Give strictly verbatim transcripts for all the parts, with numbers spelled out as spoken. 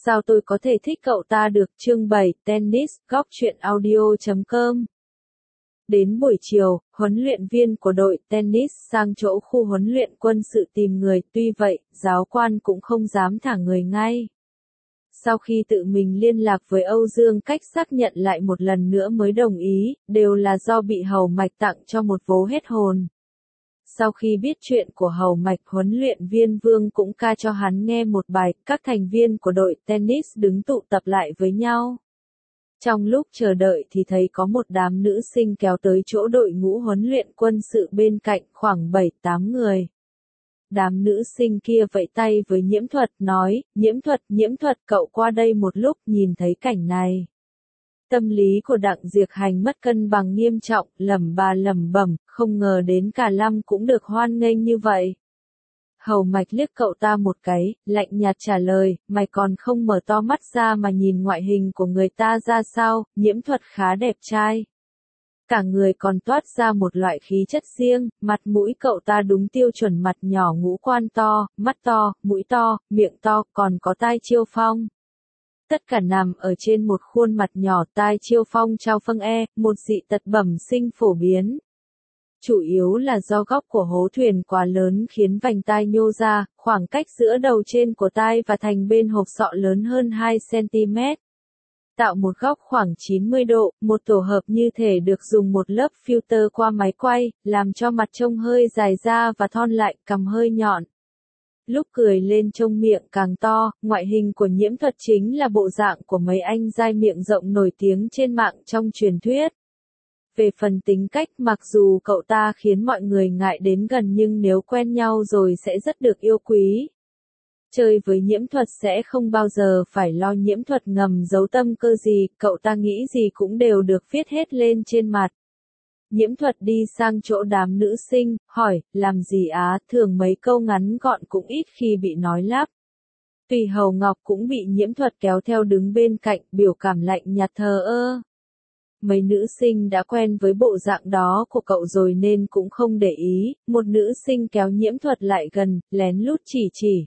Sao tôi có thể thích cậu ta được? Chương bảy, Tennis, góc truyện audio chấm com. Đến buổi chiều, huấn luyện viên của đội tennis sang chỗ khu huấn luyện quân sự tìm người, tuy vậy, giáo quan cũng không dám thả người ngay. Sau khi tự mình liên lạc với Âu Dương Cách xác nhận lại một lần nữa mới đồng ý, đều là do bị Hầu Mạch tặng cho một vố hết hồn. Sau khi biết chuyện của Hầu Mạch, huấn luyện viên Vương cũng ca cho hắn nghe một bài, các thành viên của đội tennis đứng tụ tập lại với nhau. Trong lúc chờ đợi thì thấy có một đám nữ sinh kéo tới chỗ đội ngũ huấn luyện quân sự bên cạnh, khoảng bảy tám người. Đám nữ sinh kia vẫy tay với Nhiễm Thuật, nói, Nhiễm Thuật, Nhiễm Thuật, cậu qua đây một lúc. Nhìn thấy cảnh này, tâm lý của Đặng Diệc Hành mất cân bằng nghiêm trọng, lẩm bà lẩm bẩm, không ngờ đến cả Lâm cũng được hoan nghênh như vậy. Hầu Mạch liếc cậu ta một cái, lạnh nhạt trả lời, mày còn không mở to mắt ra mà nhìn ngoại hình của người ta ra sao? Nhiễm Thuật khá đẹp trai. Cả người còn toát ra một loại khí chất riêng, mặt mũi cậu ta đúng tiêu chuẩn mặt nhỏ ngũ quan to, mắt to, mũi to, miệng to, còn có tai chiêu phong. Tất cả nằm ở trên một khuôn mặt nhỏ. Tai chiêu phong trao phân e, một dị tật bẩm sinh phổ biến. Chủ yếu là do góc của hố thuyền quá lớn khiến vành tai nhô ra, khoảng cách giữa đầu trên của tai và thành bên hộp sọ lớn hơn hai xăng-ti-mét. Tạo một góc khoảng chín mươi độ, một tổ hợp như thể được dùng một lớp filter qua máy quay, làm cho mặt trông hơi dài ra và thon lại, cằm hơi nhọn. Lúc cười lên trông miệng càng to, ngoại hình của Nhiễm Thuật chính là bộ dạng của mấy anh giai miệng rộng nổi tiếng trên mạng trong truyền thuyết. Về phần tính cách, mặc dù cậu ta khiến mọi người ngại đến gần nhưng nếu quen nhau rồi sẽ rất được yêu quý. Chơi với Nhiễm Thuật sẽ không bao giờ phải lo Nhiễm Thuật ngầm giấu tâm cơ gì, cậu ta nghĩ gì cũng đều được viết hết lên trên mặt. Nhiễm Thuật đi sang chỗ đám nữ sinh, hỏi, làm gì á? Thường mấy câu ngắn gọn cũng ít khi bị nói lắp. Tùy Hầu Ngọc cũng bị Nhiễm Thuật kéo theo đứng bên cạnh, biểu cảm lạnh nhạt thờ ơ. Mấy nữ sinh đã quen với bộ dạng đó của cậu rồi nên cũng không để ý, một nữ sinh kéo Nhiễm Thuật lại gần, lén lút chỉ chỉ.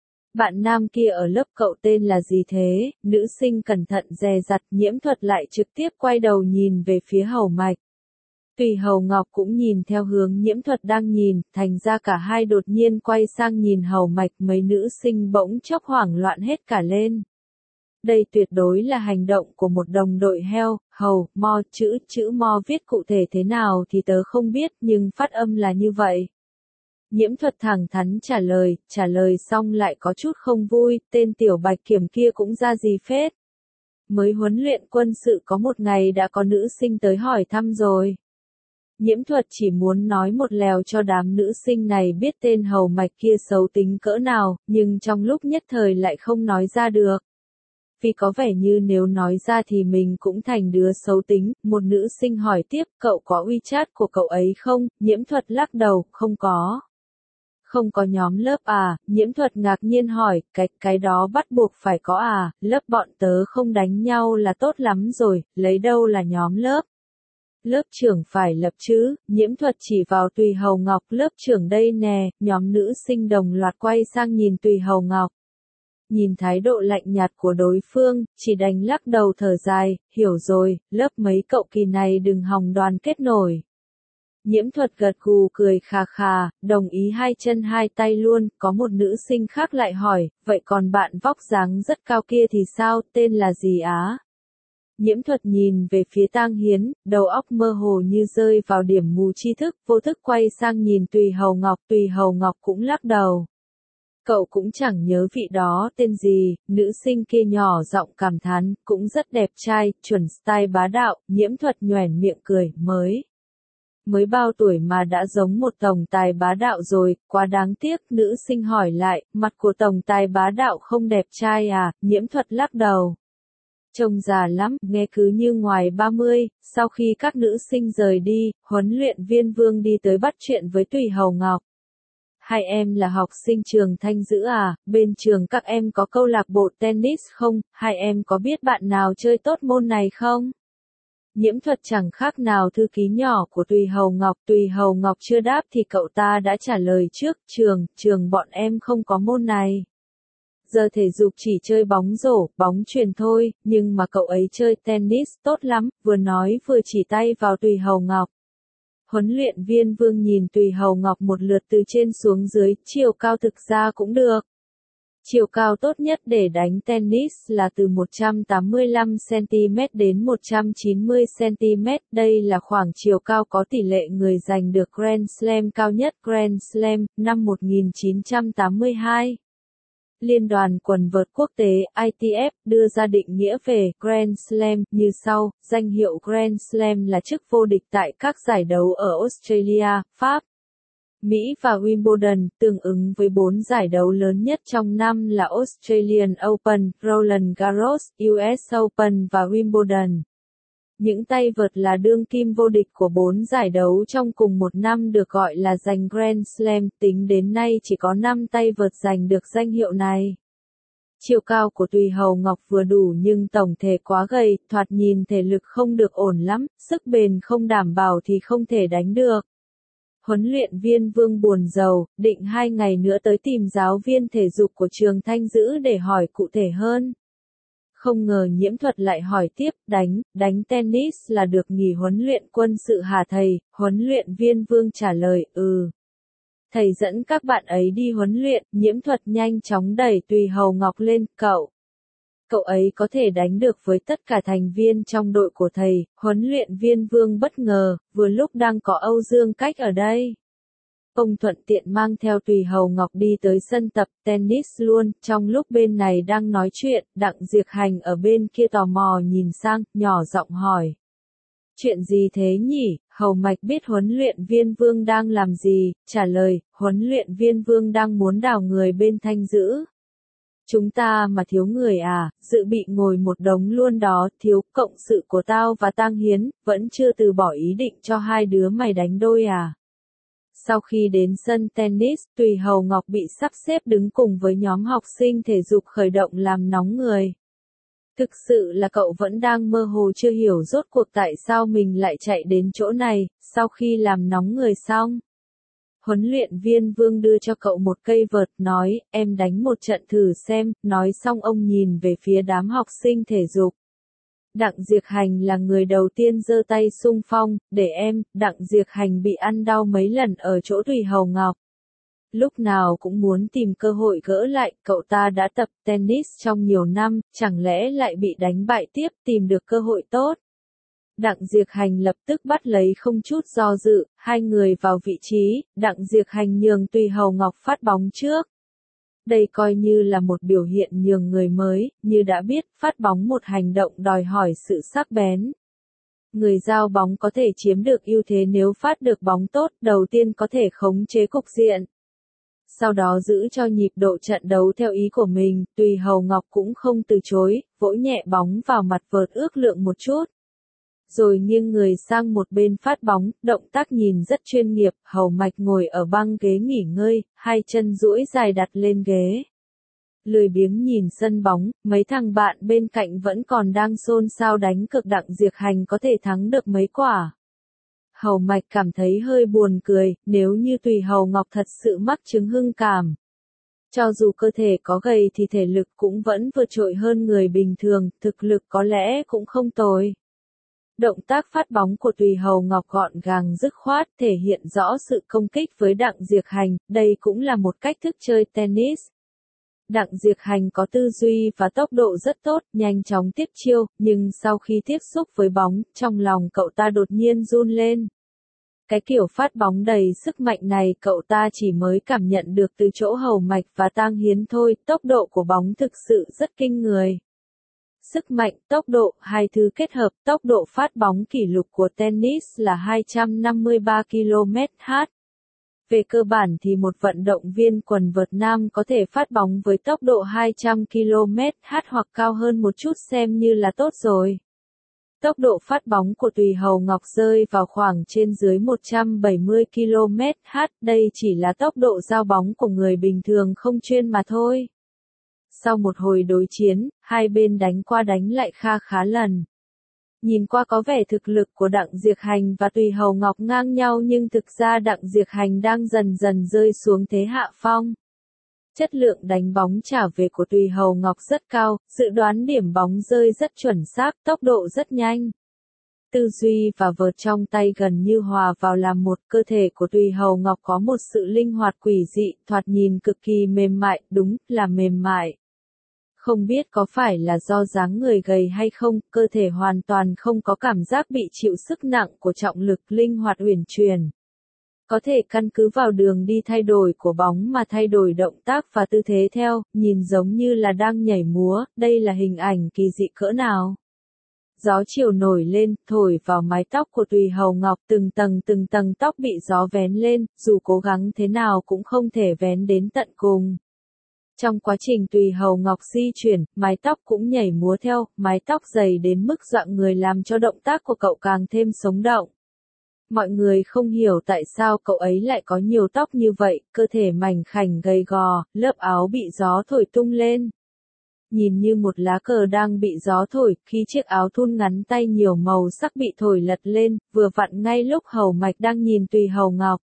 Bạn nam kia ở lớp cậu tên là gì thế? Nữ sinh cẩn thận dè dặt, Nhiễm Thuật lại trực tiếp quay đầu nhìn về phía Hầu Mạch. Tùy Hầu Ngọc cũng nhìn theo hướng Nhiễm Thuật đang nhìn, thành ra cả hai đột nhiên quay sang nhìn Hầu Mạch, mấy nữ sinh bỗng chốc hoảng loạn hết cả lên. Đây tuyệt đối là hành động của một đồng đội heo. Hầu, mo, chữ, chữ mo viết cụ thể thế nào thì tớ không biết, nhưng phát âm là như vậy. Nhiễm Thuật thẳng thắn trả lời, trả lời xong lại có chút không vui, tên tiểu bạch kiểm kia cũng ra gì phết. Mới huấn luyện quân sự có một ngày đã có nữ sinh tới hỏi thăm rồi. Nhiễm Thuật chỉ muốn nói một lèo cho đám nữ sinh này biết tên Hầu Mạch kia xấu tính cỡ nào, nhưng trong lúc nhất thời lại không nói ra được. Vì có vẻ như nếu nói ra thì mình cũng thành đứa xấu tính. Một nữ sinh hỏi tiếp, cậu có WeChat của cậu ấy không? Nhiễm Thuật lắc đầu, không có. Không có nhóm lớp à? Nhiễm Thuật ngạc nhiên hỏi, cái, cái đó bắt buộc phải có à? Lớp bọn tớ không đánh nhau là tốt lắm rồi, lấy đâu là nhóm lớp? Lớp trưởng phải lập chứ? Nhiễm Thuật chỉ vào Tùy Hầu Ngọc, lớp trưởng đây nè. Nhóm nữ sinh đồng loạt quay sang nhìn Tùy Hầu Ngọc. Nhìn thái độ lạnh nhạt của đối phương, chỉ đành lắc đầu thở dài, hiểu rồi, lớp mấy cậu kỳ này đừng hòng đoàn kết nổi. Nhiễm Thuật gật gù cười khà khà, đồng ý hai chân hai tay luôn. Có một nữ sinh khác lại hỏi, vậy còn bạn vóc dáng rất cao kia thì sao, tên là gì á? Nhiễm Thuật nhìn về phía Tang Hiến, đầu óc mơ hồ như rơi vào điểm mù tri thức, vô thức quay sang nhìn Tùy Hầu Ngọc, Tùy Hầu Ngọc cũng lắc đầu. Cậu cũng chẳng nhớ vị đó tên gì. Nữ sinh kia nhỏ giọng cảm thán, cũng rất đẹp trai, chuẩn style bá đạo. Nhiễm Thuật nhoẻn miệng cười, mới. Mới bao tuổi mà đã giống một tổng tài bá đạo rồi, quá đáng tiếc. Nữ sinh hỏi lại, mặt của tổng tài bá đạo không đẹp trai à? Nhiễm Thuật lắc đầu. Trông già lắm, nghe cứ như ngoài ba mươi. Sau khi các nữ sinh rời đi, huấn luyện viên Vương đi tới bắt chuyện với Tùy Hầu Ngọc. Hai em là học sinh trường Thanh Dữ à? Bên trường các em có câu lạc bộ tennis không? Hai em có biết bạn nào chơi tốt môn này không? Nhiễm Thuật chẳng khác nào thư ký nhỏ của Tùy Hầu Ngọc. Tùy Hầu Ngọc chưa đáp thì cậu ta đã trả lời trước, trường, trường bọn em không có môn này. giờ thể dục chỉ chơi bóng rổ, bóng chuyền thôi, nhưng mà cậu ấy chơi tennis tốt lắm, vừa nói vừa chỉ tay vào Tùy Hầu Ngọc. Huấn luyện viên Vương nhìn Tùy Hầu Ngọc một lượt từ trên xuống dưới, chiều cao thực ra cũng được. Chiều cao tốt nhất để đánh tennis là từ một trăm tám mươi lăm xăng-ti-mét đến một trăm chín mươi xăng-ti-mét, đây là khoảng chiều cao có tỷ lệ người giành được Grand Slam cao nhất Grand Slam, năm một nghìn chín trăm tám mươi hai. Liên đoàn quần vợt quốc tế I T F đưa ra định nghĩa về Grand Slam như sau, danh hiệu Grand Slam là chức vô địch tại các giải đấu ở Australia, Pháp, Mỹ và Wimbledon, tương ứng với bốn giải đấu lớn nhất trong năm là Australian Open, Roland Garros, U S Open và Wimbledon. Những tay vợt là đương kim vô địch của bốn giải đấu trong cùng một năm được gọi là giành Grand Slam, tính đến nay chỉ có năm tay vợt giành được danh hiệu này. Chiều cao của Tùy Hầu Ngọc vừa đủ nhưng tổng thể quá gầy, thoạt nhìn thể lực không được ổn lắm, sức bền không đảm bảo thì không thể đánh được. Huấn luyện viên Vương buồn rầu, định hai ngày nữa tới tìm giáo viên thể dục của trường Thanh Dữ để hỏi cụ thể hơn. Không ngờ Nhiễm Thuật lại hỏi tiếp, đánh, đánh tennis là được nghỉ huấn luyện quân sự hả thầy? Huấn luyện viên Vương trả lời, ừ. Thầy dẫn các bạn ấy đi huấn luyện, Nhiễm Thuật nhanh chóng đẩy Tùy Hầu Ngọc lên, cậu. Cậu ấy có thể đánh được với tất cả thành viên trong đội của thầy, huấn luyện viên Vương bất ngờ, vừa lúc đang có Âu Dương Cách ở đây. Ông thuận tiện mang theo Tùy Hầu Ngọc đi tới sân tập tennis luôn, trong lúc bên này đang nói chuyện, Đặng Diệc Hành ở bên kia tò mò nhìn sang, nhỏ giọng hỏi. Chuyện gì thế nhỉ? Hầu Mạch biết huấn luyện viên Vương đang làm gì, trả lời, huấn luyện viên Vương đang muốn đào người bên Thanh Dữ. Chúng ta mà thiếu người à, dự bị ngồi một đống luôn đó, thiếu, cộng sự của tao và Tang Hiến, vẫn chưa từ bỏ ý định cho hai đứa mày đánh đôi à. Sau khi đến sân tennis, Tùy Hầu Ngọc bị sắp xếp đứng cùng với nhóm học sinh thể dục khởi động làm nóng người. Thực sự là cậu vẫn đang mơ hồ chưa hiểu rốt cuộc tại sao mình lại chạy đến chỗ này, sau khi làm nóng người xong. Huấn luyện viên Vương đưa cho cậu một cây vợt, nói, em đánh một trận thử xem, nói xong ông nhìn về phía đám học sinh thể dục. Đặng Diệc Hành là người đầu tiên giơ tay xung phong, để em, Đặng Diệc Hành bị ăn đau mấy lần ở chỗ Tùy Hầu Ngọc. Lúc nào cũng muốn tìm cơ hội gỡ lại, cậu ta đã tập tennis trong nhiều năm, chẳng lẽ lại bị đánh bại tiếp, tìm được cơ hội tốt. Đặng Diệc Hành lập tức bắt lấy không chút do dự, hai người vào vị trí, Đặng Diệc Hành nhường Tùy Hầu Ngọc phát bóng trước. Đây coi như là một biểu hiện nhường người mới, như đã biết, phát bóng một hành động đòi hỏi sự sắc bén. Người giao bóng có thể chiếm được ưu thế nếu phát được bóng tốt, đầu tiên có thể khống chế cục diện. Sau đó giữ cho nhịp độ trận đấu theo ý của mình, Tùy Hầu Ngọc cũng không từ chối, vỗ nhẹ bóng vào mặt vợt ước lượng một chút. Rồi nghiêng người sang một bên phát bóng, động tác nhìn rất chuyên nghiệp, Hầu Mạch ngồi ở băng ghế nghỉ ngơi, hai chân duỗi dài đặt lên ghế. Lười biếng nhìn sân bóng, mấy thằng bạn bên cạnh vẫn còn đang xôn xao đánh cược Đặng Diệc Hành có thể thắng được mấy quả. Hầu Mạch cảm thấy hơi buồn cười, nếu như Tùy Hầu Ngọc thật sự mắc chứng hưng cảm. Cho dù cơ thể có gầy thì thể lực cũng vẫn vượt trội hơn người bình thường, thực lực có lẽ cũng không tồi. Động tác phát bóng của Tùy Hầu Ngọc gọn gàng dứt khoát, thể hiện rõ sự công kích với Đặng Diệc Hành, đây cũng là một cách thức chơi tennis. Đặng Diệc Hành có tư duy và tốc độ rất tốt, nhanh chóng tiếp chiêu, nhưng sau khi tiếp xúc với bóng, trong lòng cậu ta đột nhiên run lên. Cái kiểu phát bóng đầy sức mạnh này cậu ta chỉ mới cảm nhận được từ chỗ Hầu Mạch và Tang Hiến thôi, tốc độ của bóng thực sự rất kinh người. Sức mạnh, tốc độ, hai thứ kết hợp, tốc độ phát bóng kỷ lục của tennis là hai trăm năm mươi ba ki lô mét trên giờ. Về cơ bản thì một vận động viên quần vợt nam có thể phát bóng với tốc độ hai trăm ki lô mét trên giờ hoặc cao hơn một chút xem như là tốt rồi. Tốc độ phát bóng của Tùy Hầu Ngọc rơi vào khoảng trên dưới một trăm bảy mươi ki lô mét trên giờ, đây chỉ là tốc độ giao bóng của người bình thường không chuyên mà thôi. Sau một hồi đối chiến, hai bên đánh qua đánh lại kha khá lần. Nhìn qua có vẻ thực lực của Đặng Diệc Hành và Tùy Hầu Ngọc ngang nhau nhưng thực ra Đặng Diệc Hành đang dần dần rơi xuống thế hạ phong. Chất lượng đánh bóng trả về của Tùy Hầu Ngọc rất cao, dự đoán điểm bóng rơi rất chuẩn xác, tốc độ rất nhanh. Tư duy và vợt trong tay gần như hòa vào làm một, cơ thể của Tùy Hầu Ngọc có một sự linh hoạt quỷ dị, thoạt nhìn cực kỳ mềm mại, đúng là mềm mại. Không biết có phải là do dáng người gầy hay không, cơ thể hoàn toàn không có cảm giác bị chịu sức nặng của trọng lực, linh hoạt uyển chuyển. Có thể căn cứ vào đường đi thay đổi của bóng mà thay đổi động tác và tư thế theo, nhìn giống như là đang nhảy múa, đây là hình ảnh kỳ dị cỡ nào. Gió chiều nổi lên, thổi vào mái tóc của Tùy Hầu Ngọc, từng tầng từng tầng tóc bị gió vén lên, dù cố gắng thế nào cũng không thể vén đến tận cùng. Trong quá trình Tùy Hầu Ngọc di chuyển, mái tóc cũng nhảy múa theo, mái tóc dày đến mức dọa người làm cho động tác của cậu càng thêm sống động. Mọi người không hiểu tại sao cậu ấy lại có nhiều tóc như vậy, cơ thể mảnh khảnh gầy gò, lớp áo bị gió thổi tung lên. Nhìn như một lá cờ đang bị gió thổi, khi chiếc áo thun ngắn tay nhiều màu sắc bị thổi lật lên, vừa vặn ngay lúc Hầu Mạch đang nhìn Tùy Hầu Ngọc.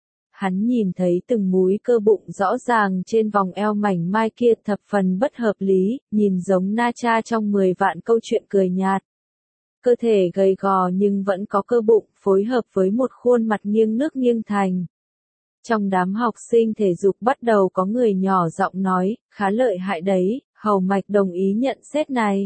Hắn nhìn thấy từng múi cơ bụng rõ ràng trên vòng eo mảnh mai kia thập phần bất hợp lý, nhìn giống Na Cha trong mười vạn câu chuyện cười nhạt. Cơ thể gầy gò nhưng vẫn có cơ bụng, phối hợp với một khuôn mặt nghiêng nước nghiêng thành. Trong đám học sinh thể dục bắt đầu có người nhỏ giọng nói, khá lợi hại đấy, Hầu Mạch đồng ý nhận xét này.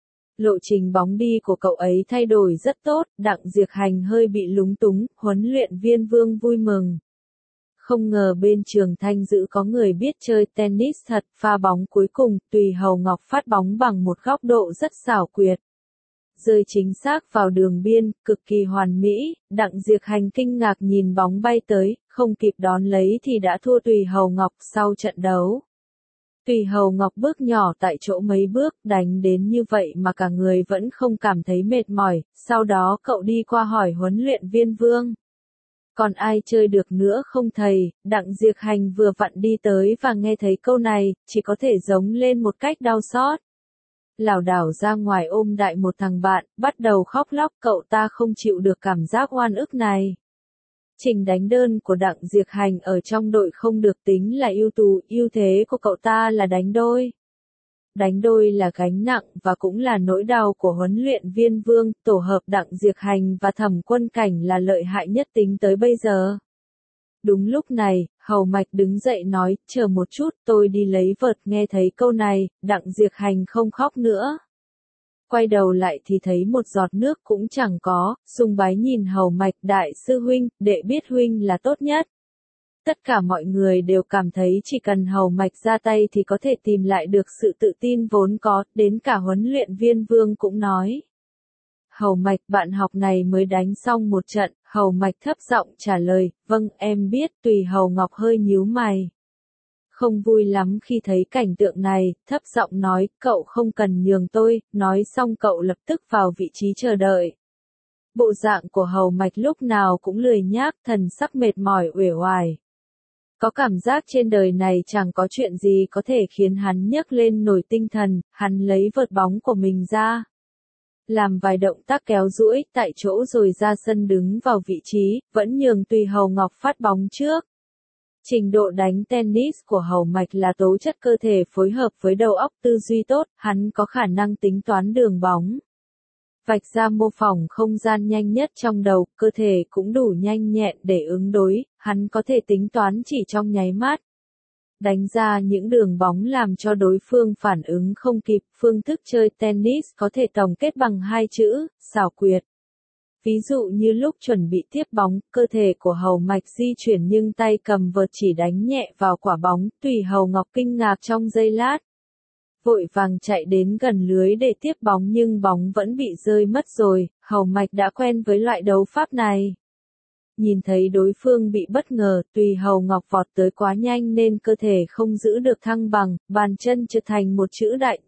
Lộ trình bóng đi của cậu ấy thay đổi rất tốt, Đặng Diệc Hành hơi bị lúng túng, huấn luyện viên Vương vui mừng. Không ngờ bên trường Thanh Dữ có người biết chơi tennis thật, pha bóng cuối cùng, Tùy Hầu Ngọc phát bóng bằng một góc độ rất xảo quyệt. Rơi chính xác vào đường biên, cực kỳ hoàn mỹ, Đặng Diệc Hành kinh ngạc nhìn bóng bay tới, không kịp đón lấy thì đã thua Tùy Hầu Ngọc sau trận đấu. Tùy Hầu Ngọc bước nhỏ tại chỗ mấy bước, đánh đến như vậy mà cả người vẫn không cảm thấy mệt mỏi, sau đó cậu đi qua hỏi huấn luyện viên Vương. Còn ai chơi được nữa không thầy? Đặng Diệc Hành vừa vặn đi tới và nghe thấy câu này, chỉ có thể giống lên một cách đau xót. Lảo đảo ra ngoài ôm đại một thằng bạn, bắt đầu khóc lóc, cậu ta không chịu được cảm giác oan ức này. Trình đánh đơn của Đặng Diệc Hành ở trong đội không được tính là ưu tú, ưu thế của cậu ta là đánh đôi. Đánh đôi là gánh nặng và cũng là nỗi đau của huấn luyện viên Vương, tổ hợp Đặng Diệc Hành và Thẩm Quân Cảnh là lợi hại nhất tính tới bây giờ. Đúng lúc này, Hầu Mạch đứng dậy nói, chờ một chút, tôi đi lấy vợt, nghe thấy câu này, Đặng Diệc Hành không khóc nữa. Quay đầu lại thì thấy một giọt nước cũng chẳng có, sùng bái nhìn Hầu Mạch, đại sư huynh, đệ biết huynh là tốt nhất. Tất cả mọi người đều cảm thấy chỉ cần Hầu Mạch ra tay thì có thể tìm lại được sự tự tin vốn có, đến cả huấn luyện viên Vương cũng nói. Hầu Mạch, bạn học này mới đánh xong một trận, Hầu Mạch thấp giọng trả lời, vâng, em biết. Tùy Hầu Ngọc hơi nhíu mày. Không vui lắm khi thấy cảnh tượng này, thấp giọng nói, cậu không cần nhường tôi, nói xong cậu lập tức vào vị trí chờ đợi. Bộ dạng của Hầu Mạch lúc nào cũng lười nhác, thần sắc mệt mỏi uể oải. Có cảm giác trên đời này chẳng có chuyện gì có thể khiến hắn nhấc lên nổi tinh thần, hắn lấy vợt bóng của mình ra. Làm vài động tác kéo duỗi tại chỗ rồi ra sân đứng vào vị trí, vẫn nhường Tùy Hầu Ngọc phát bóng trước. Trình độ đánh tennis của Hầu Mạch là tố chất cơ thể phối hợp với đầu óc tư duy tốt, hắn có khả năng tính toán đường bóng. Vạch ra mô phỏng không gian nhanh nhất trong đầu, cơ thể cũng đủ nhanh nhẹn để ứng đối, hắn có thể tính toán chỉ trong nháy mắt. Đánh ra những đường bóng làm cho đối phương phản ứng không kịp, phương thức chơi tennis có thể tổng kết bằng hai chữ, xảo quyệt. Ví dụ như lúc chuẩn bị tiếp bóng, cơ thể của Hầu Mạch di chuyển nhưng tay cầm vợt chỉ đánh nhẹ vào quả bóng, Tùy Hầu Ngọc kinh ngạc trong giây lát. Vội vàng chạy đến gần lưới để tiếp bóng nhưng bóng vẫn bị rơi mất rồi, Hầu Mạch đã quen với loại đấu pháp này. Nhìn thấy đối phương bị bất ngờ, Tùy Hầu Ngọc vọt tới quá nhanh nên cơ thể không giữ được thăng bằng, bàn chân trượt thành một chữ đại.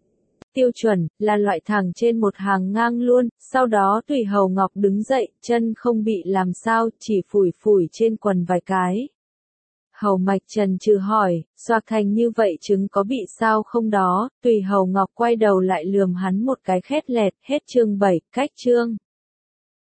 Tiêu chuẩn, là loại thẳng trên một hàng ngang luôn, sau đó Tùy Hầu Ngọc đứng dậy, chân không bị làm sao, chỉ phủi phủi trên quần vài cái. Hầu Mạch chần chừ hỏi, xoạc thành như vậy trứng có bị sao không đó, Tùy Hầu Ngọc quay đầu lại lườm hắn một cái khét lẹt, hết chương bảy, cách chương.